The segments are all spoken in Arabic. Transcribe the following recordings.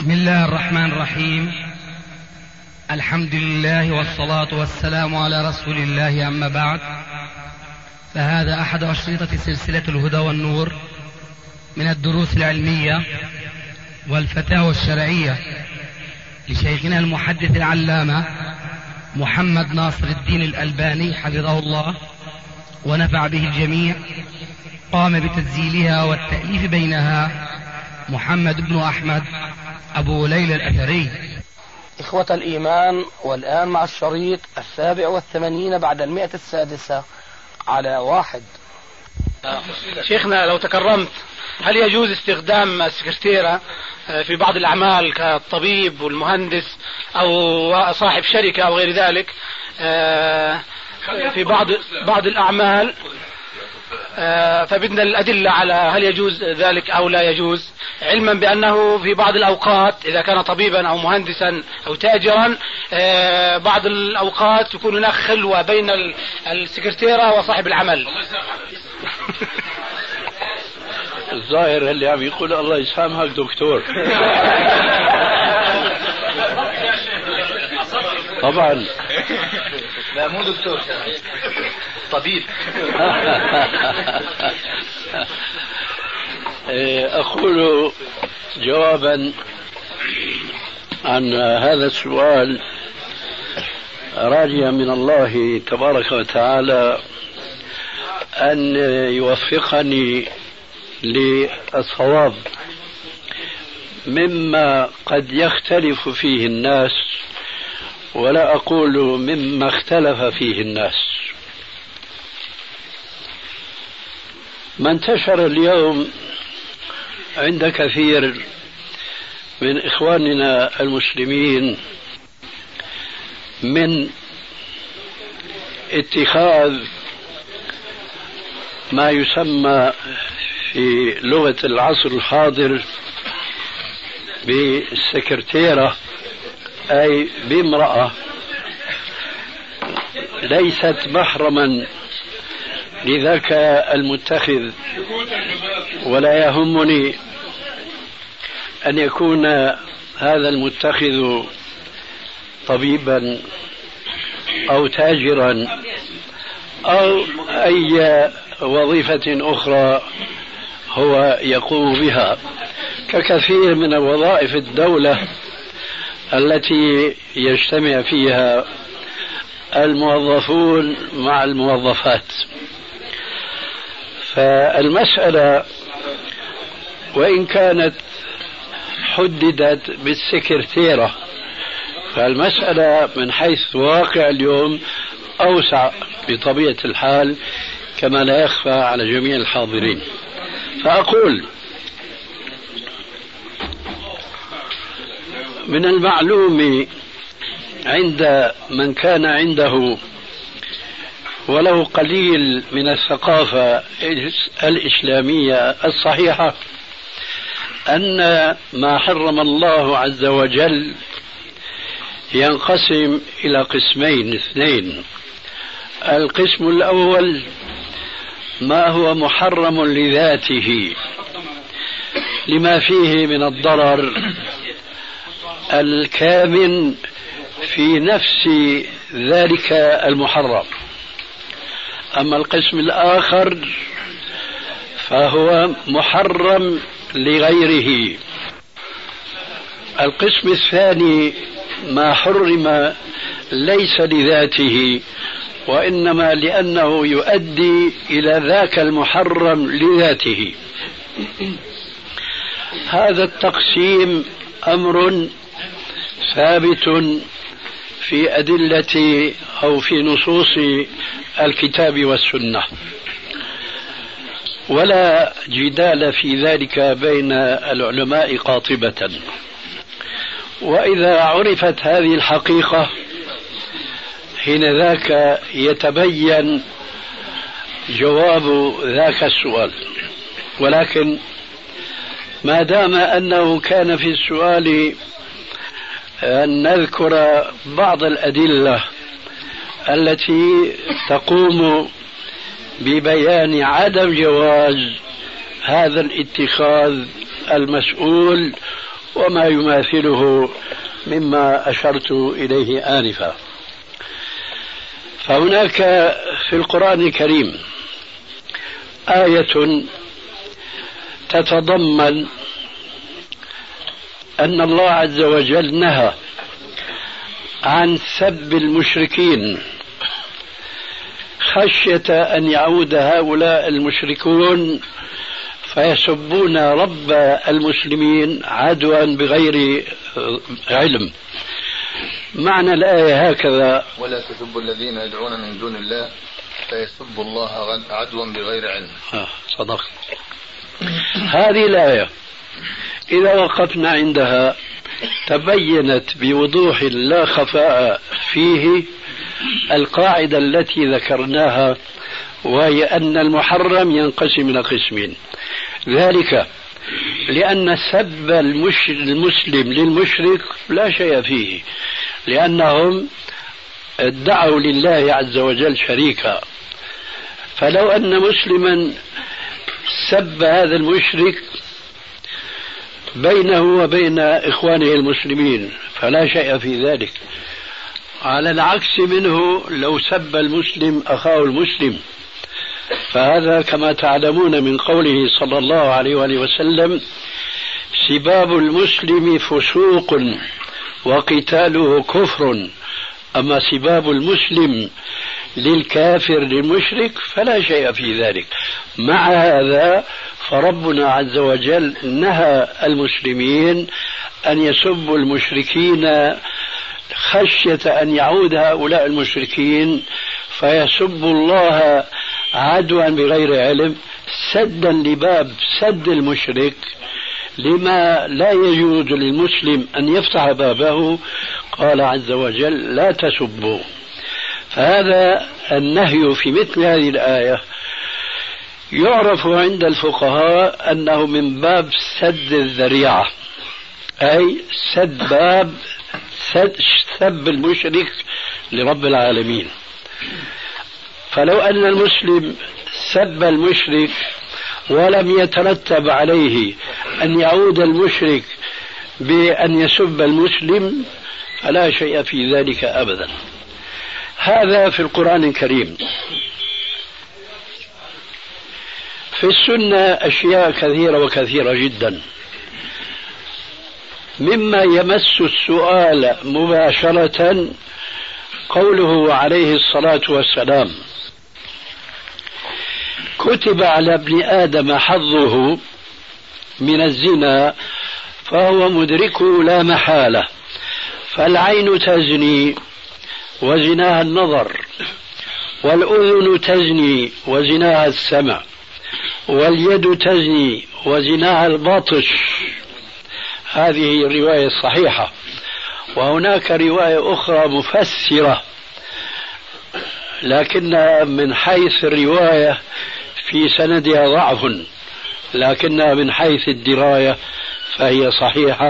بسم الله الرحمن الرحيم. الحمد لله والصلاة والسلام على رسول الله، أما بعد، فهذا أحد أشرطة سلسلة الهدى والنور من الدروس العلمية والفتاوى الشرعية لشيخنا المحدث العلامة محمد ناصر الدين الألباني حفظه الله ونفع به الجميع. قام بتسجيلها والتأليف بينها محمد بن أحمد أبو ليلى الأثري. إخوة الإيمان، والآن مع الشريط 87 بعد 106 على 1. شيخنا لو تكرمت، هل يجوز استخدام السكرتيرة في بعض الأعمال كالطبيب والمهندس أو صاحب شركة أو غير ذلك في بعض الأعمال؟ فبدنا الأدلة على هل يجوز ذلك أو لا يجوز، علما بأنه في بعض الأوقات إذا كان طبيبا أو مهندسا أو تاجرا بعض الأوقات يكون هناك خلوة بين السكرتيرة وصاحب العمل. الظاهر اللي عم يقول الله يسامحك دكتور. طبعا لا، مو دكتور، طبيب. أقول جوابا عن هذا السؤال، راجيا من الله تبارك وتعالى أن يوفقني للصواب مما قد يختلف فيه الناس، ولا أقول مما اختلف فيه الناس. ما انتشر اليوم عند كثير من إخواننا المسلمين من اتخاذ ما يسمى في لغة العصر الحاضر بالسكرتيرة، أي بامرأة ليست محرما لذاك المتخذ، ولا يهمني أن يكون هذا المتخذ طبيبا أو تاجرا أو أي وظيفة أخرى هو يقوم بها، ككثير من وظائف الدولة التي يجتمع فيها الموظفون مع الموظفات. فالمسألة وإن كانت حددت بالسكرتيرة، فالمسألة من حيث واقع اليوم أوسع بطبيعة الحال، كما لا يخفى على جميع الحاضرين. فأقول من المعلوم عند من كان عنده ولو قليل من الثقافة الإسلامية الصحيحة أن ما حرم الله عز وجل ينقسم إلى قسمين اثنين. القسم الأول ما هو محرم لذاته لما فيه من الضرر الكامن في نفس ذلك المحرم. أما القسم الآخر فهو محرم لغيره. القسم الثاني ما حرم ليس لذاته، وإنما لأنه يؤدي إلى ذاك المحرم لذاته. هذا التقسيم أمر ثابت في أدلة أو في نصوص الكتاب والسنة، ولا جدال في ذلك بين العلماء قاطبة. وإذا عرفت هذه الحقيقة حين ذاك يتبين جواب ذاك السؤال. ولكن ما دام أنه كان في السؤال أن نذكر بعض الأدلة التي تقوم ببيان عدم جواز هذا الاتخاذ المسؤول وما يماثله مما أشرت إليه آنفا. فهناك في القرآن الكريم آية تتضمن أن الله عز وجل نهى عن سب المشركين خشية أن يعود هؤلاء المشركون فيسبون رب المسلمين عدوا بغير علم. معنى الآية هكذا: ولا تسبوا الذين يدعون من دون الله فيسبوا الله عدوا بغير علم. صدق. هذه الآية إذا وقفنا عندها تبينت بوضوح لا خفاء فيه القاعدة التي ذكرناها، وهي أن المحرم ينقسم إلى قسمين. ذلك لأن سب المسلم للمشرك لا شيء فيه، لأنهم ادعوا لله عز وجل شريكا. فلو أن مسلما سب هذا المشرك بينه وبين إخوانه المسلمين فلا شيء في ذلك. على العكس منه لو سب المسلم أخاه المسلم، فهذا كما تعلمون من قوله صلى الله عليه وآله وسلم: سباب المسلم فسوق وقتاله كفر، أما سباب المسلم للكافر للمشرك فلا شيء في ذلك. مع هذا فربنا عز وجل نهى المسلمين أن يسبوا المشركين خشية أن يعود هؤلاء المشركين فيسبوا الله عدوا بغير علم، سدا لباب سد المشرك لما لا يجوز للمسلم أن يفتح بابه. قال عز وجل: لا تسبوا. فهذا النهي في مثل هذه الآية يعرف عند الفقهاء أنه من باب سد الذريعة، أي سد باب سب المشرك لرب العالمين. فلو أن المسلم سب المشرك ولم يترتب عليه أن يعود المشرك بأن يسب المسلم فلا شيء في ذلك أبدا. هذا في القرآن الكريم. في السنة أشياء كثيرة وكثيرة جدا، مما يمس السؤال مباشرة قوله عليه الصلاة والسلام: كتب على ابن آدم حظه من الزنا فهو مدركه لا محالة، فالعين تزني وزناها النظر، والأذن تزني وزناها السمع، واليد تزني وزناها البطش. هذه الرواية الصحيحة. وهناك رواية أخرى مفسرة لكن من حيث الرواية في سندها ضعف، لكنها من حيث الدراية فهي صحيحة.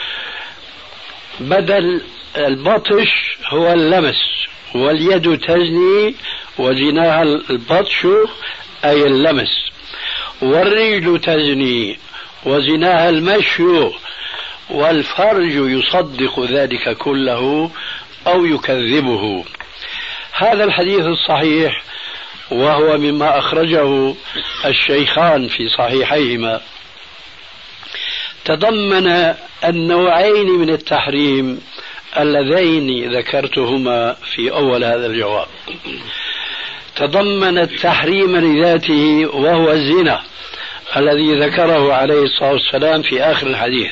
بدل البطش هو اللمس، واليد تزني وزناها البطش أي اللمس، والرجل تزني وزناها المشي، والفرج يصدق ذلك كله أو يكذبه. هذا الحديث الصحيح وهو مما أخرجه الشيخان في صحيحيهما تضمن النوعين من التحريم اللذين ذكرتهما في أول هذا الجواب. تضمن التحريم لذاته وهو الزنا الذي ذكره عليه الصلاة والسلام في آخر الحديث،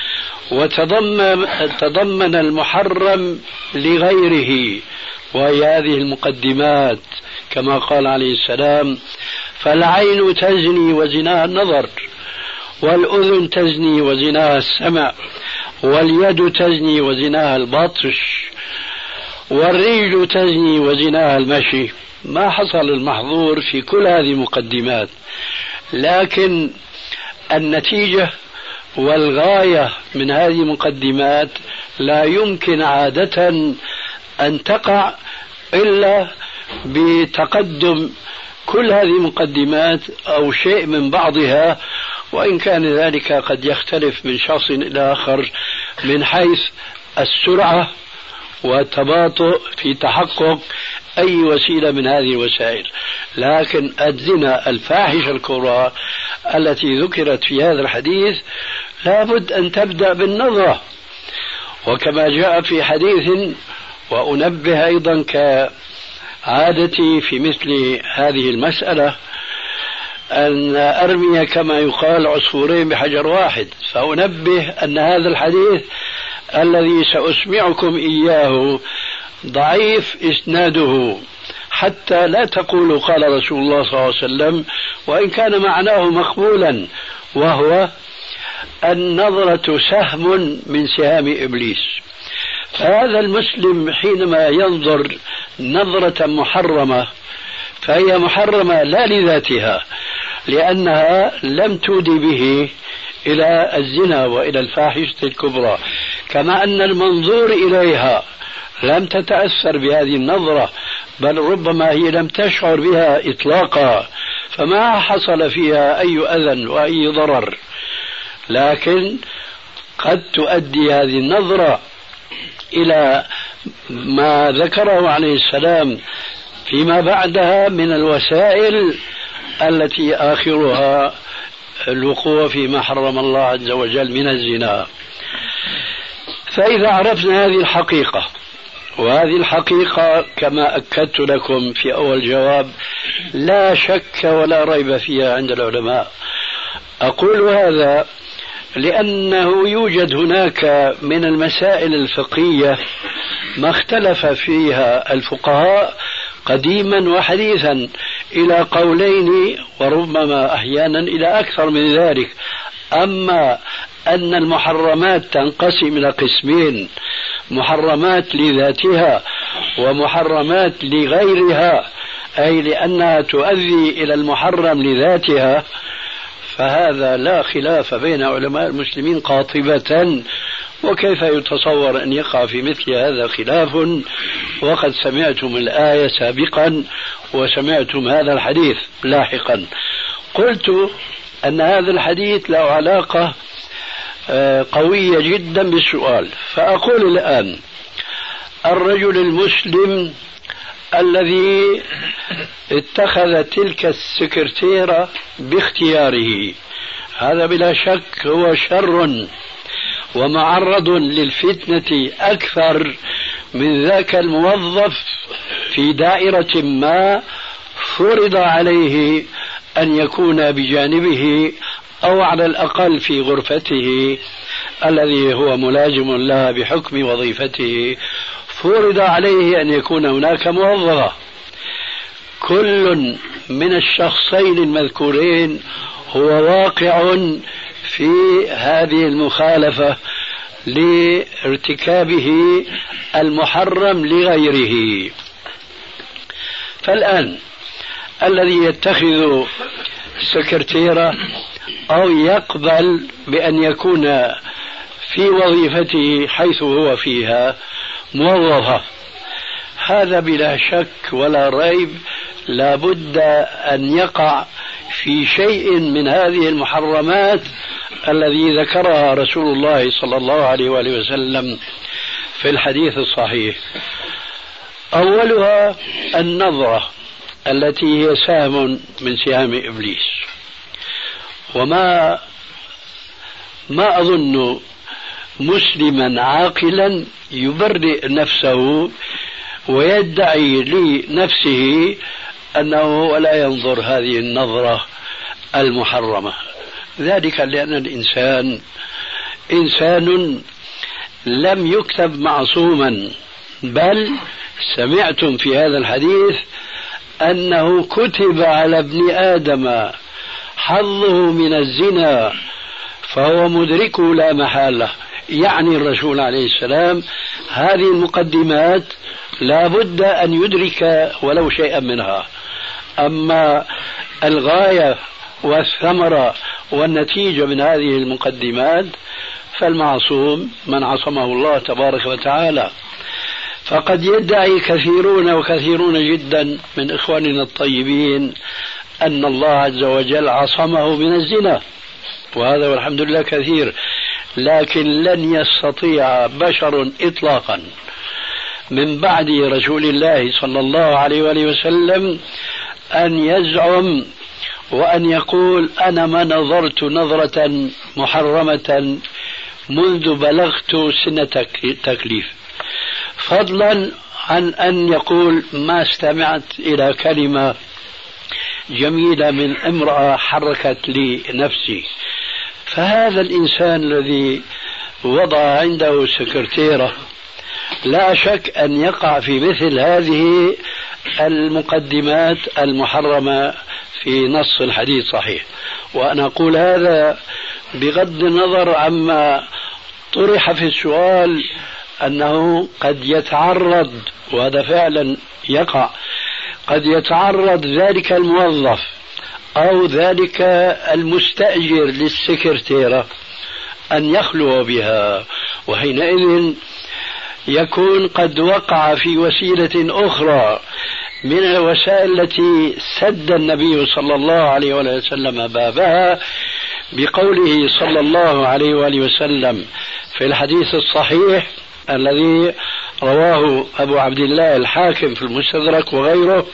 وتضمن المحرم لغيره وهي هذه المقدمات كما قال عليه السلام: فالعين تزني وزناها النظر، والأذن تزني وزناها السمع، واليد تزني وزناها البطش، والرجل تزني وزناها المشي. ما حصل المحظور في كل هذه المقدمات، لكن النتيجة والغاية من هذه المقدمات لا يمكن عادة أن تقع إلا بتقدم كل هذه المقدمات أو شيء من بعضها وإن كان ذلك قد يختلف من شخص إلى آخر من حيث السرعة والتباطؤ في تحقق أي وسيلة من هذه الوسائل، لكن الزنا الفاحشة الكبرى التي ذكرت في هذا الحديث لابد أن تبدأ بالنظرة. وكما جاء في حديث، وأنبه أيضا كعادتي في مثل هذه المسألة أن أرمي كما يقال عصفورين بحجر واحد، فأنبه أن هذا الحديث الذي سأسمعكم إياه ضعيف إسناده، حتى لا تقولوا قال رسول الله صلى الله عليه وسلم، وإن كان معناه مقبولا، وهو النظرة سهم من سهام إبليس. فهذا المسلم حينما ينظر نظرة محرمة فهي محرمة لا لذاتها، لأنها لم تودي به إلى الزنا وإلى الفاحشة الكبرى، كما أن المنظور إليها لم تتأثر بهذه النظرة، بل ربما هي لم تشعر بها إطلاقا، فما حصل فيها أي أذى وأي ضرر، لكن قد تؤدي هذه النظرة إلى ما ذكره عليه السلام فيما بعدها من الوسائل التي آخرها الوقوع فيما حرم الله عز وجل من الزنا. فإذا عرفنا هذه الحقيقة، وهذه الحقيقة كما أكدت لكم في أول جواب لا شك ولا ريب فيها عند العلماء، أقول هذا لأنه يوجد هناك من المسائل الفقهية ما اختلف فيها الفقهاء قديما وحديثا إلى قولين، وربما أحيانا إلى أكثر من ذلك. أما أن المحرمات تنقسم إلى قسمين: محرمات لذاتها ومحرمات لغيرها، أي لأنها تؤدي إلى المحرم لذاتها، فهذا لا خلاف بين علماء المسلمين قاطبة. وكيف يتصور أن يقع في مثل هذا خلاف وقد سمعتم الآية سابقا وسمعتم هذا الحديث لاحقا؟ قلت أن هذا الحديث له علاقة قوية جدا بالسؤال، فأقول الآن: الرجل المسلم الذي اتخذ تلك السكرتيرة باختياره، هذا بلا شك هو شر ومعرض للفتنة أكثر من ذاك الموظف في دائرة ما فرض عليه أن يكون بجانبه أو على الأقل في غرفته الذي هو ملازم لها بحكم وظيفته، فرض عليه أن يكون هناك موظفة. كل من الشخصين المذكورين هو واقع في هذه المخالفة لارتكابه المحرم لغيره. فالآن الذي يتخذ سكرتيرة أو يقبل بأن يكون في وظيفته حيث هو فيها موظفة، هذا بلا شك ولا ريب لابد أن يقع في شيء من هذه المحرمات الذي ذكرها رسول الله صلى الله عليه وآله وسلم في الحديث الصحيح. أولها النظرة التي هي سهم من سهام إبليس، وما أظن مسلما عاقلا يبرئ نفسه ويدعي لنفسه أنه لا ينظر هذه النظرة المحرمة، ذلك لأن الإنسان إنسان لم يكتب معصوما، بل سمعتم في هذا الحديث أنه كتب على ابن آدم حظه من الزنا فهو مدركه لا محالة. يعني الرسول عليه السلام هذه المقدمات لا بد أن يدرك ولو شيئا منها. أما الغاية والثمرة والنتيجة من هذه المقدمات فالمعصوم من عصمه الله تبارك وتعالى. فقد يدعي كثيرون وكثيرون جدا من إخواننا الطيبين أن الله عز وجل عصمه من الزنا، وهذا والحمد لله كثير، لكن لن يستطيع بشر إطلاقا من بعد رسول الله صلى الله عليه وآله وسلم أن يزعم وأن يقول أنا ما نظرت نظرة محرمة منذ بلغت سن تكليف، فضلا عن أن يقول ما استمعت إلى كلمة جميلة من امرأة حركت لي نفسي. فهذا الإنسان الذي وضع عنده سكرتيرة لا شك أن يقع في مثل هذه المقدمات المحرمة في نص الحديث صحيح. وأنا أقول هذا بغض النظر عما طرح في السؤال أنه قد يتعرض، وهذا فعلا يقع، قد يتعرض ذلك الموظف أو ذلك المستأجر للسكرتيرة أن يخلو بها، وحينئذ يكون قد وقع في وسيلة أخرى من الوسائل التي سد النبي صلى الله عليه وسلم بابها بقوله صلى الله عليه وآله وسلم في الحديث الصحيح الذي رواه أبو عبد الله الحاكم في المستدرك وغيره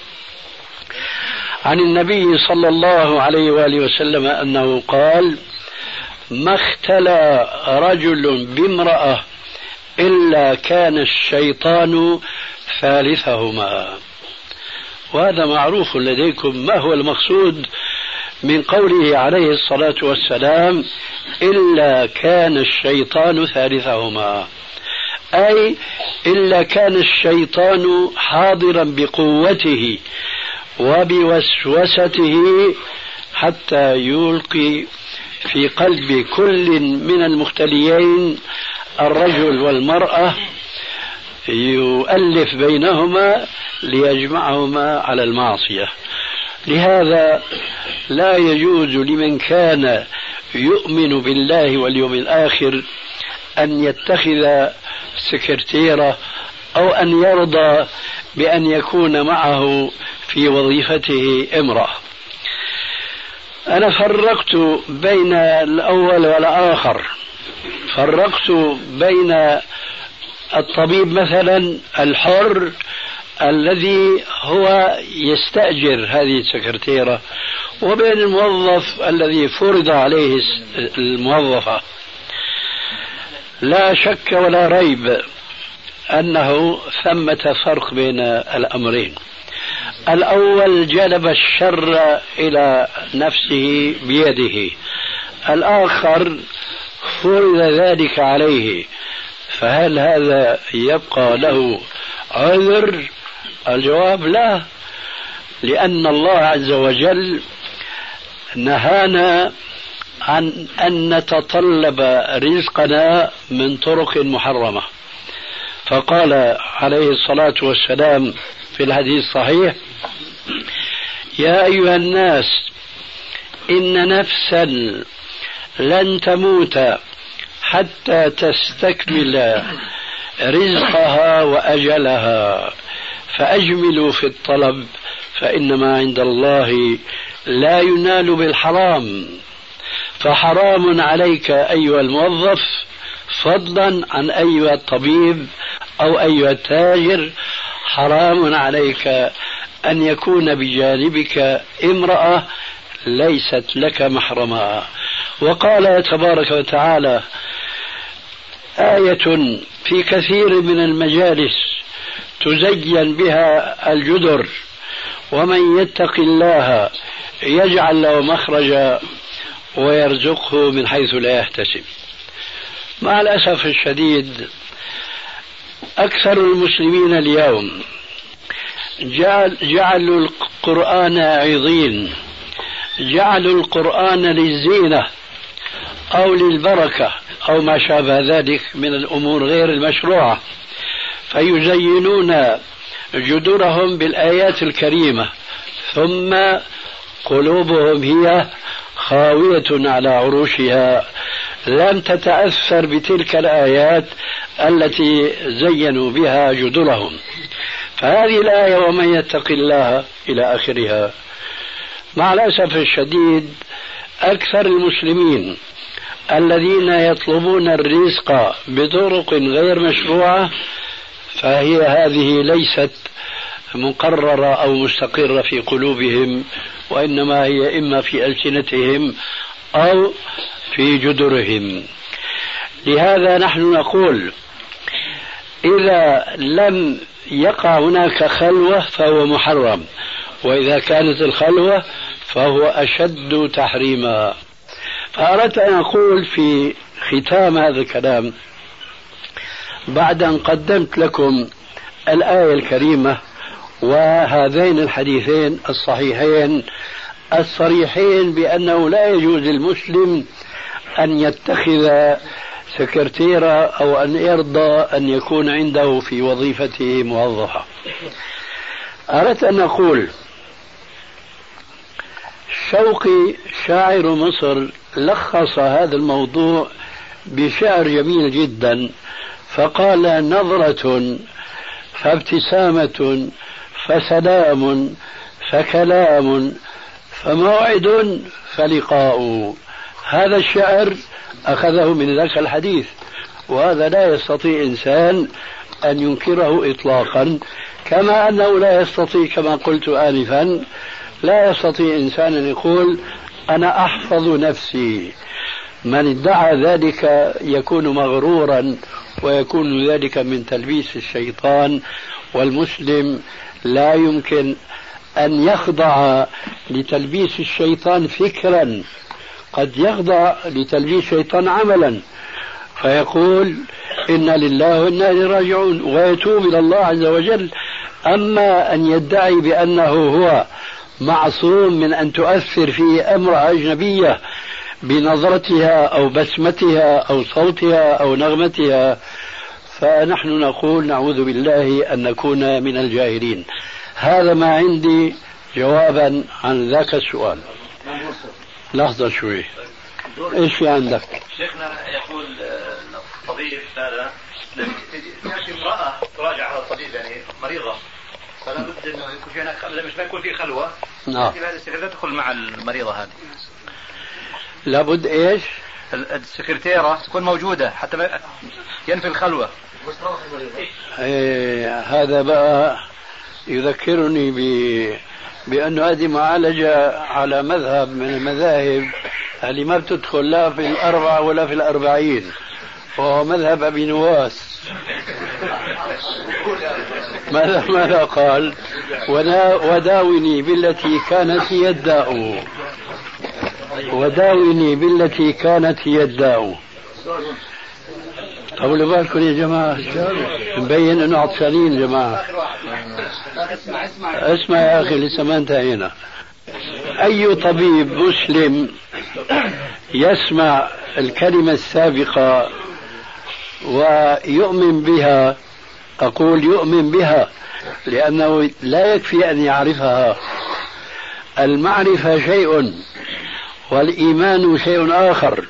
عن النبي صلى الله عليه وآله وسلم أنه قال: ما اختلى رجل بامرأة إلا كان الشيطان ثالثهما. وهذا معروف لديكم ما هو المقصود من قوله عليه الصلاة والسلام إلا كان الشيطان ثالثهما، أي إلا كان الشيطان حاضرا بقوته وبوسوسته حتى يلقي في قلب كل من المختليين الرجل والمرأة، يؤلف بينهما ليجمعهما على المعصية. لهذا لا يجوز لمن كان يؤمن بالله واليوم الآخر أن يتخذ سكرتيرة أو أن يرضى بأن يكون معه في وظيفته امرأة. أنا فرقت بين الأول والآخر، فرقت بين الطبيب مثلا الحر الذي هو يستأجر هذه السكرتيرة وبين الموظف الذي فرض عليه الموظفة. لا شك ولا ريب أنه ثمة فرق بين الأمرين. الأول جلب الشر إلى نفسه بيده، الآخر فرض ذلك عليه، فهل هذا يبقى له عذر؟ الجواب لا، لأن الله عز وجل نهانا عن أن نتطلب رزقنا من طرق محرمة، فقال عليه الصلاة والسلام في الحديث الصحيح: يا أيها الناس إن نفسا لن تموت حتى تستكمل رزقها وأجلها، فأجملوا في الطلب فإنما عند الله لا ينال بالحرام. فحرام عليك أيها الموظف فضلا عن أيها الطبيب أو أيها التاجر، حرام عليك أن يكون بجانبك امرأة ليست لك محرما. وقال تبارك وتعالى آية في كثير من المجالس تزين بها الجدر: ومن يتق الله يجعل له مخرجا ويرزقه من حيث لا يحتسب. مع الأسف الشديد أكثر المسلمين اليوم جعلوا القرآن عظيم، جعلوا القرآن للزينة أو للبركة أو ما شابه ذلك من الأمور غير المشروعة، فيزينون جدرهم بالآيات الكريمة ثم قلوبهم هي خاوية على عروشها، لم تتأثر بتلك الآيات التي زينوا بها جدرهم. فهذه الآية ومن يتق الله إلى آخرها، مع الأسف الشديد أكثر المسلمين الذين يطلبون الرزق بطرق غير مشروعة فهي هذه ليست مقررة أو مستقرة في قلوبهم، وإنما هي إما في ألسنتهم أو في جدرهم. لهذا نحن نقول إذا لم يقع هناك خلوة فهو محرم، وإذا كانت الخلوة فهو أشد تحريما. فأردت أن أقول في ختام هذا الكلام بعد أن قدمت لكم الآية الكريمة وهذين الحديثين الصحيحين الصريحين بأنه لا يجوز للمسلم أن يتخذ سكرتيرة أو أن يرضى أن يكون عنده في وظيفته موظفة. أردت أن أقول شوقي شاعر مصر لخص هذا الموضوع بشعر جميل جدا، فقال: نظرة فابتسامة فسلام فكلام فموعد فلقاء. هذا الشعر أخذه من ذاك الحديث، وهذا لا يستطيع إنسان أن ينكره إطلاقا، كما أنه لا يستطيع كما قلت آنفا لا يستطيع إنسان أن يقول أنا أحفظ نفسي. من ادعى ذلك يكون مغرورا ويكون ذلك من تلبيس الشيطان، والمسلم لا يمكن أن يخضع لتلبيس الشيطان فكرا، قد يخضع لتلبيس الشيطان عملا فيقول إنا لله وإنا إليه راجعون ويتوب إلى الله عز وجل. أما أن يدعي بأنه هو معصوم من أن تؤثر فيه أمر أجنبية بنظرتها أو بسمتها أو صوتها أو نغمتها، فنحن نقول نعوذ بالله أن نكون من الجاهلين. هذا ما عندي جوابا عن ذاك السؤال. لحظة شوي، ايش في عندك؟ شيخنا يقول الطبيب هذا تأتي امرأة تراجع على الطبيب يعني مريضة، فلا بد انه يكون في هناك مش ما يكون في خلوة. نعم. هذه السكرتيرة تدخل مع المريضة هذه. لابد ايش؟ السكرتيرة تكون موجودة حتى ما ينفي الخلوة. هذا بقى يذكرني بأن هذه معالجة على مذهب من المذاهب اللي ما بتدخل لا في الأربعة ولا في الأربعين، وهو مذهب أبي نواس. ماذا قال؟ وداوني بالتي كانت هي الداء، وداوني بالتي كانت هي الداء. طولوا بالكم يا جماعة، مبين انه عطشانين يا جماعة. اسمع يا اخي لسه ما انتهينا. اي طبيب مسلم يسمع الكلمة السابقة ويؤمن بها، اقول يؤمن بها لانه لا يكفي ان يعرفها. المعرفة شيء والايمان شيء اخر،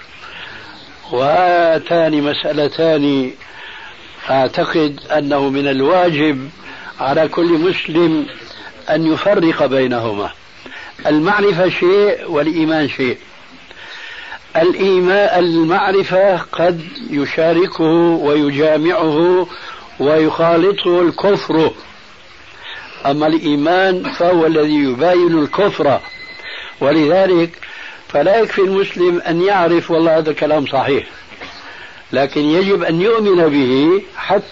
وهاتان مسألتان أعتقد أنه من الواجب على كل مسلم أن يفرق بينهما. المعرفة شيء والإيمان شيء. المعرفة قد يشاركه ويجامعه ويخالطه الكفر، أما الإيمان فهو الذي يباين الكفر. ولذلك فلا يكفي المسلم أن يعرف والله هذا الكلام صحيح، لكن يجب أن يؤمن به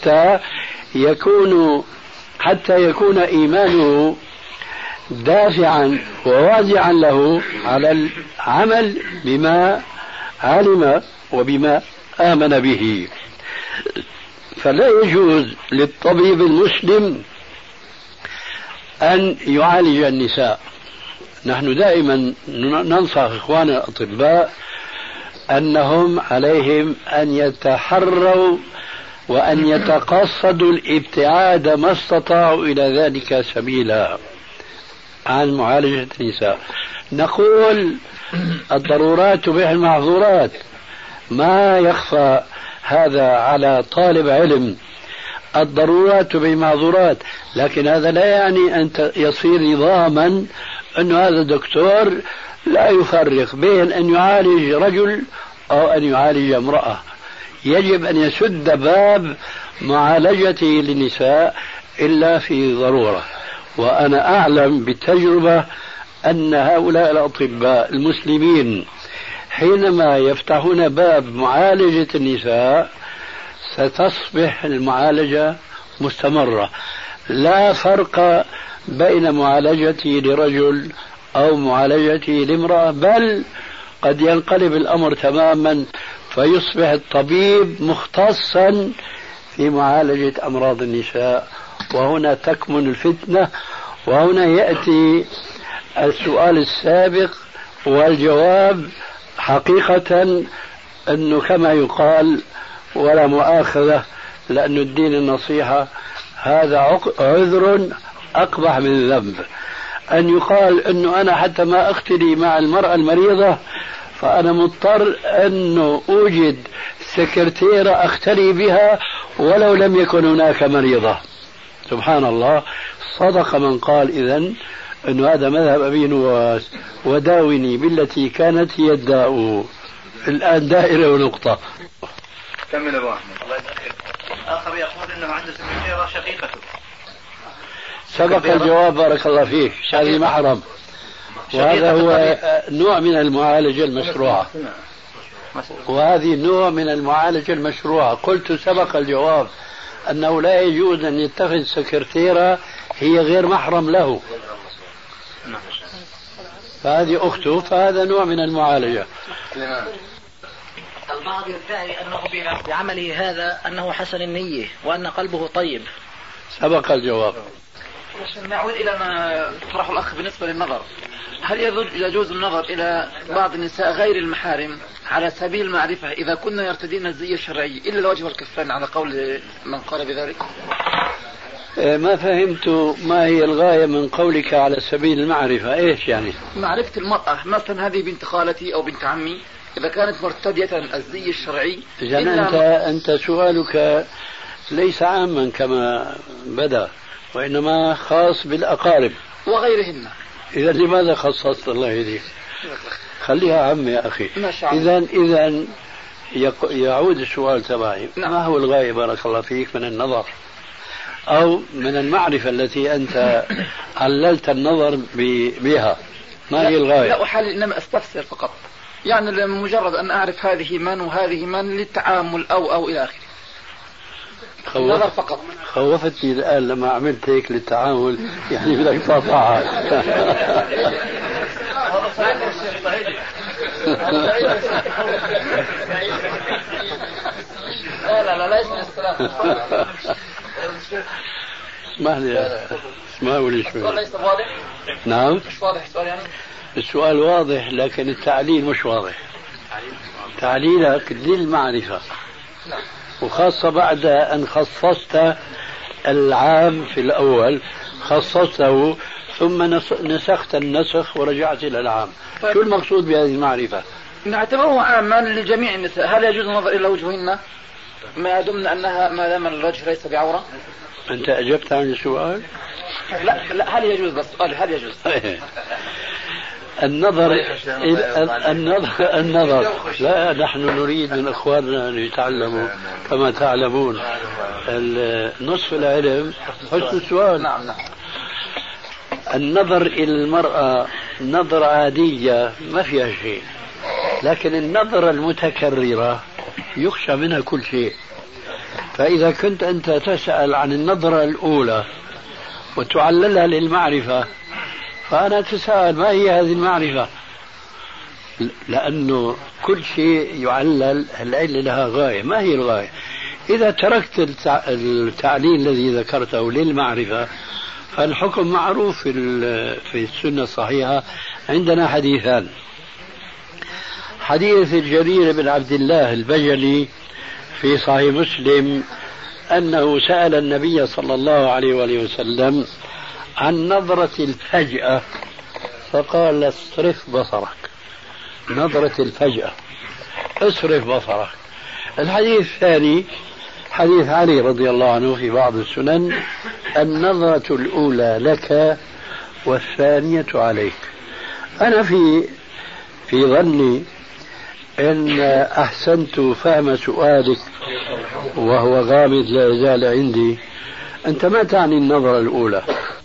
حتى يكون إيمانه دافعا وواضعا له على العمل بما علم وبما آمن به. فلا يجوز للطبيب المسلم أن يعالج النساء. نحن دائما ننصح إخواننا الأطباء أنهم عليهم أن يتحروا وأن يتقصدوا الابتعاد ما استطاعوا إلى ذلك سبيلا عن معالجة النساء. نقول الضرورات تبيح المعذورات، ما يخفى هذا على طالب علم. الضرورات تبيح المعذورات، لكن هذا لا يعني أن يصير نظاما أن هذا الدكتور لا يفرق بين أن يعالج رجل أو أن يعالج امرأة يجب أن يسد باب معالجته للنساء إلا في ضرورة. وأنا أعلم بالتجربة أن هؤلاء الأطباء المسلمين حينما يفتحون باب معالجة النساء ستصبح المعالجة مستمرة، لا فرق بين معالجتي لرجل أو معالجتي لامرأة، بل قد ينقلب الأمر تماما فيصبح الطبيب مختصا في معالجة أمراض النساء. وهنا تكمن الفتنة، وهنا يأتي السؤال السابق والجواب. حقيقة أنه كما يقال ولا مؤاخذة لأن الدين النصيحة، هذا عذر أقبح من الذنب. أن يقال أنه أنا حتى ما أختلي مع المرأة المريضة فأنا مضطر أنه أوجد سكرتيرة أختلي بها ولو لم يكن هناك مريضة. سبحان الله. صدق من قال إذن أن هذا مذهب أبي نواس، وداوني بالتي كانت هي الداء. الآن دائرة ونقطة. كمل أبو أحمد. آخر يقول أنه عنده سكرتيرة شقيقته. سبق الجواب بارك الله فيك. هذه محرم، وهذا هو نوع من المعالجة المشروعة، وهذه نوع من المعالجة المشروعة. قلت سبق الجواب أنه لا يجوز أن يتخذ سكرتيرة هي غير محرم له، فهذه أخته، فهذا نوع من المعالجة. البعض يدعي أنه بعمله هذا أنه حسن النية وأن قلبه طيب. سبق الجواب. نعود إلى ما طرحه الأخ بالنسبة للنظر. هل يجوز النظر إلى بعض النساء غير المحارم على سبيل المعرفة إذا كنا يرتدين الزي الشرعي إلا الوجه والكفان على قول من قال بذلك؟ ما فهمت ما هي الغاية من قولك على سبيل المعرفة؟ إيش يعني؟ معرفة المرأة، مثلا هذه بنت خالتي أو بنت عمي إذا كانت مرتدية الزي الشرعي. إذن أنت سؤالك ليس عاما كما بدأ، وإنما خاص بالأقارب وغيرهن. إذا لماذا خصصت الله يهديك؟ خليها عم يا أخي. إذا يعود السؤال تبعي. ما هو الغاية بارك الله فيك من النظر أو من المعرفة التي أنت عللت النظر بها؟ ما هي الغاية؟ لا أحلل، إنما أستفسر فقط، يعني مجرد أن أعرف هذه من وهذه من للتعامل أو إلى آخره. النظر فقط. خوفتني الآن لما عملت هيك للتعامل، يعني بدك تقطعها. لا اسمع السلام. اسمح لي، اسمعوا لي شوي. ليس واضح؟ نعم. مش واضح السؤال يعني؟ السؤال واضح لكن التعليل مش واضح. تعليلك للمعرفة، وخاصة بعد أن خصصت العام في الأول خصصته ثم نسخت النسخ ورجعت إلى العام. طيب. شو المقصود بهذه المعرفة؟ نعتبره عاما لجميع النساء. هل يجوز النظر إلى وجوههن ما دمنا أنها ما دام الوجه ليس بعورة؟ أنت أجبت عن السؤال؟ لا هل يجوز؟ بس هل يجوز؟ النظر لا، نحن نريد من إخواننا أن يتعلموا كما تعلمون. نصف العلم حسن السؤال. نعم. النظر إلى المرأة نظرة عادية ما فيها شيء، لكن النظرة المتكررة يخشى منها كل شيء. فإذا كنت أنت تسأل عن النظرة الأولى وتعللها للمعرفة، فأنا أتساءل ما هي هذه المعرفة؟ لأنه كل شيء يعلل العلة لها غاية. ما هي الغاية؟ إذا تركت التعليل الذي ذكرته للمعرفة فالحكم معروف في السنة الصحيحة. عندنا حديثان: حديث جرير بن عبد الله البجلي في صحيح مسلم أنه سأل النبي صلى الله عليه وآله وسلم عن نظرة الفجأة فقال: اصرف بصرك. نظرة الفجأة، اصرف بصرك. الحديث الثاني حديث علي رضي الله عنه في بعض السنن: النظرة الأولى لك والثانية عليك. أنا في ظني إن أحسنت فهم سؤالك وهو غامض لا يزال عندي. أنت ما تعني النظرة الأولى.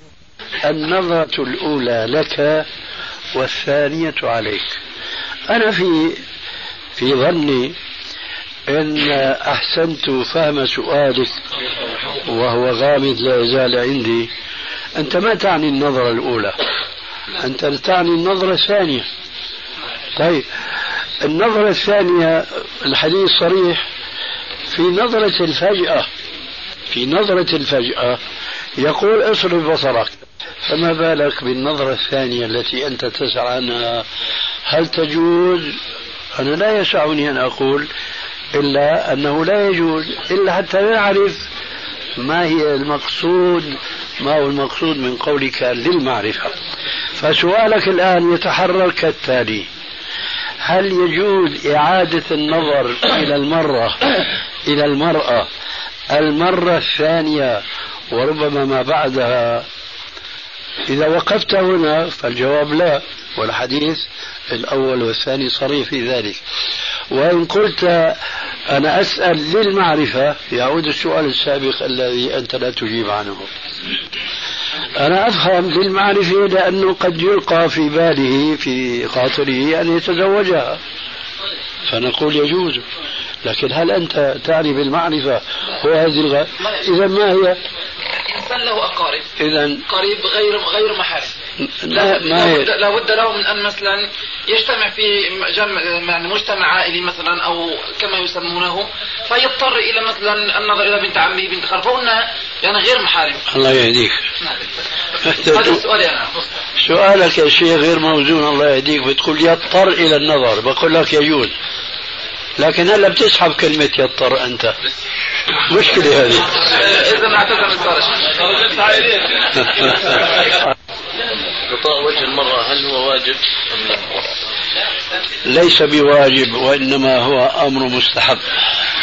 النظرة الأولى لك والثانية عليك. أنا في ظني إن أحسنت فهم سؤالك وهو غامض لا يزال عندي. أنت ما تعني النظرة الأولى، أنت تعني النظرة الثانية. طيب النظرة الثانية الحديث صريح في نظرة الفجأة، في نظرة الفجأة يقول اصرف بصرك، فما بالك بالنظرة الثانية التي أنت تسأل عنها هل تجوز؟ أنا لا يسعني أن أقول إلا أنه لا يجوز، إلا حتى نعرف ما هي المقصود، ما هو المقصود من قولك للمعرفة. فسؤالك الآن يتحرر كالتالي: هل يجوز إعادة النظر إلى المرأة المرة الثانية وربما ما بعدها؟ إذا وقفت هنا فالجواب لا، والحديث الأول والثاني صريح في ذلك. وإن قلت أنا أسأل للمعرفة يعود السؤال السابق الذي أنت لا تجيب عنه. أنا أفهم للمعرفة لأنه قد يلقى في باله في خاطره أن يتزوجها، فنقول يجوز. لكن هل أنت تعني بالمعرفة هو هذه الغاية؟ إذا ما هي؟ إنسان له أقارب، إذا قريب غير محارم، لا بد له من أن مثلا يجتمع في يعني مجتمع عائلي مثلا أو كما يسمونه، فيضطر إلى مثلا النظر إلى بنت عمه بنت خالته، فهن يعني غير محارم. الله يهديك. هذا سؤالي أنا. سؤالك يا شيخ غير موزون، الله يهديك. بتقول يضطر إلى النظر، بقول لك يجوز، لكن هلا بتسحب كلمة يضطر أنت، مشكلة هذه. إذا نعتذر من غطاء وجه المرأة هل هو واجب أم لا؟ ليس بواجب، وإنما هو أمر مستحب.